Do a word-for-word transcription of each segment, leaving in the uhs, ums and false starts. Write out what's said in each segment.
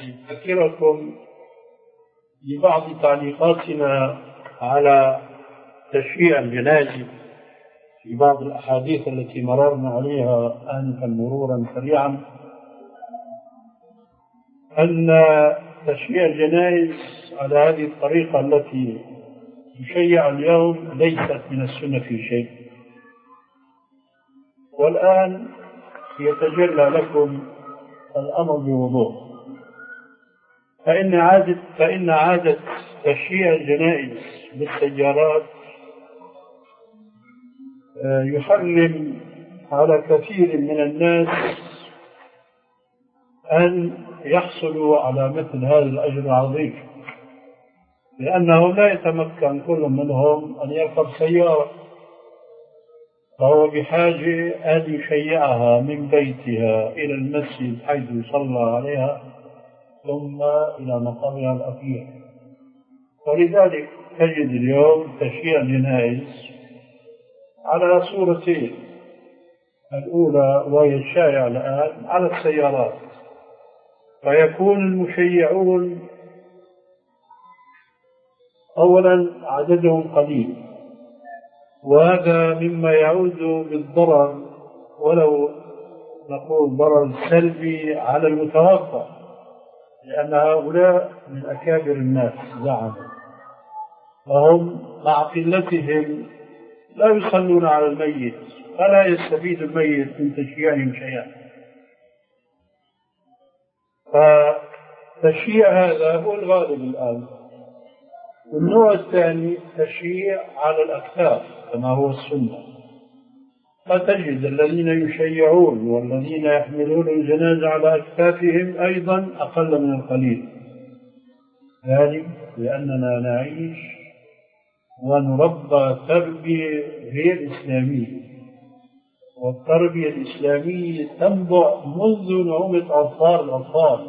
أذكركم ببعض تعليقاتنا على تشييع الجنائز في بعض الأحاديث التي مررنا عليها آنفا مرورا سريعا، أن تشييع الجنائز على هذه الطريقة التي تشيع اليوم ليست من السنة في شيء. والآن يتجلى لكم الأمر بوضوح، فإن عادة فإن عادة تشييع الجنائز بالسيارات يحرم على كثير من الناس أن يحصلوا على مثل هذا الأجر العظيم، لأنه لا يتمكن كل منهم أن يركب سيارة، فهو بحاجة أن يشيعها من بيتها إلى المسجد حيث يصلى عليها ثم إلى مقامها الأخير. ولذلك تجد اليوم تشييع الجنائز على صورتين: الأولى وهي الشائعة الآن على السيارات، فيكون المشيعون أولا عددهم قليل، وهذا مما يعود بالضرر، ولو نقول ضرر سلبي على المتوفى، لأن هؤلاء من أكابر الناس زعموا، وهم مع قلتهم لا يصلون على الميت، فلا يستفيد الميت من تشييعهم شيئا. فتشييع هذا هو الغالب الآن. والنوع الثاني تشييع على الأكتاف كما هو السنة، فتجد الذين يشيعون والذين يحملون الجنازة على أكتافهم أيضا أقل من القليل، ذلك لأننا نعيش ونربى تربية غير إسلامية، والتربية الإسلامية تنبع منذ نعومة أطفال الأطفال،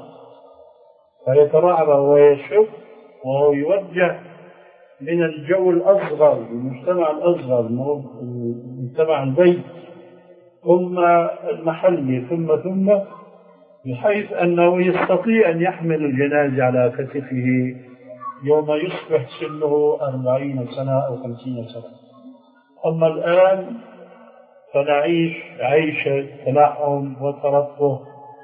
فيترعرع ويشب وهو يوجه من الجو الأصغر، المجتمع الأصغر، مجتمع البيت ثم المحلي ثم ثم بحيث أنه يستطيع أن يحمل الجنازة على كتفه يوم يصبح سنه أربعين سنة أو خمسين سنة. أما الآن فنعيش عيشة تنعم وترفه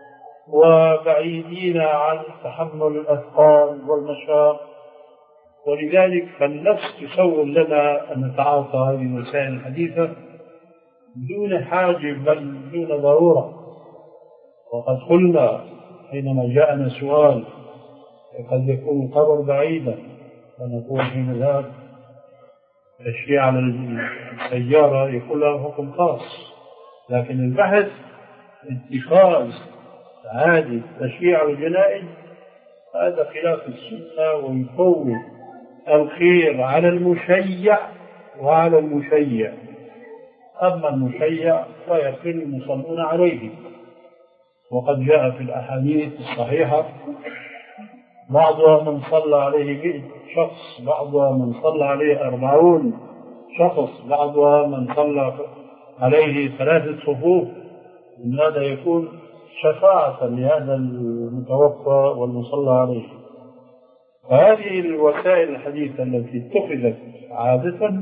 وبعيدين عن تحمل الأثقال والمشاق، ولذلك فالنفس تسول لنا أن نتعاطى هذه الوسائل الحديثة دون حاجة بل دون ضرورة. وقد قلنا حينما جاءنا سؤال قد يكون القبر بعيدا فنقول حين ذاك تشييع على السيارة يكون له حكم خاص، لكن البحث اتخاذ عادة تشييع الجنائز هذا خلاف السنة، ويفوت الخير على المشيع وعلى المشيع. أما المشيع فيقل المصلون عليه، وقد جاء في الأحاديث الصحيحة بعضها من صلى عليه مئة شخص، بعضها من صلى عليه أربعون شخص، بعضها من صلى عليه ثلاثة صفوف، من هذا يكون شفاعة لهذا المتوفى والمصلى عليه. فهذه الوسائل الحديثة التي اتخذت عادة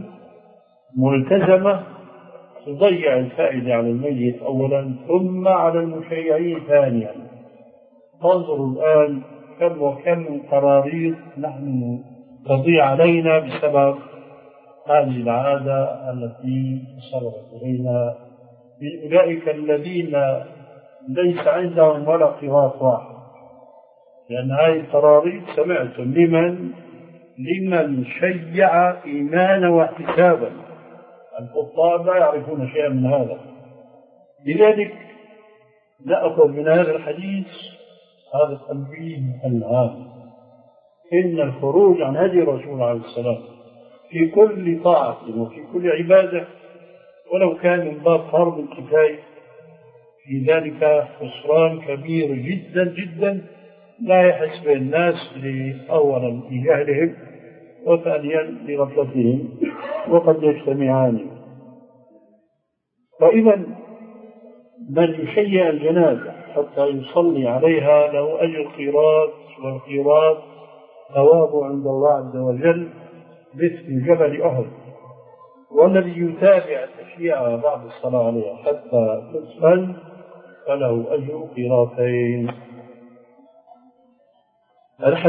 ملتزمة تضيع الفائدة على الميت أولا ثم على المشيعين ثانيا. تنظروا الآن كم وكم من قراريط نحن تضيع علينا بسبب هذه العادة التي صرفت إلينا من أولئك الذين ليس عندهم ولا قراط واحد. لأن هذه القراريط سمعتم لمن لمن شيع إيمانا واحتسابا، الكفار لا يعرفون شيئا من هذا. لذلك نأخذ من هذا الحديث هذا التنبيه العام: إن الخروج عن هدي الرسول عليه السلام في كل طاعة وفي كل عبادة ولو كان من باب فرض الكفاية في ذلك خسران كبير جدا جدا لا يحس به الناس أولا لجهلهم وثانيا لغفلتهم، وقد يجتمعان. فإذا من يشيع الجنازة حتى يصلي عليها له أجر قيراط، والقيراط ثواب عند الله عز وجل مثل جبل أحد. والذي يتابع تشييعها بعد الصلاة عليها حتى تدفن فله أجر قيراطين.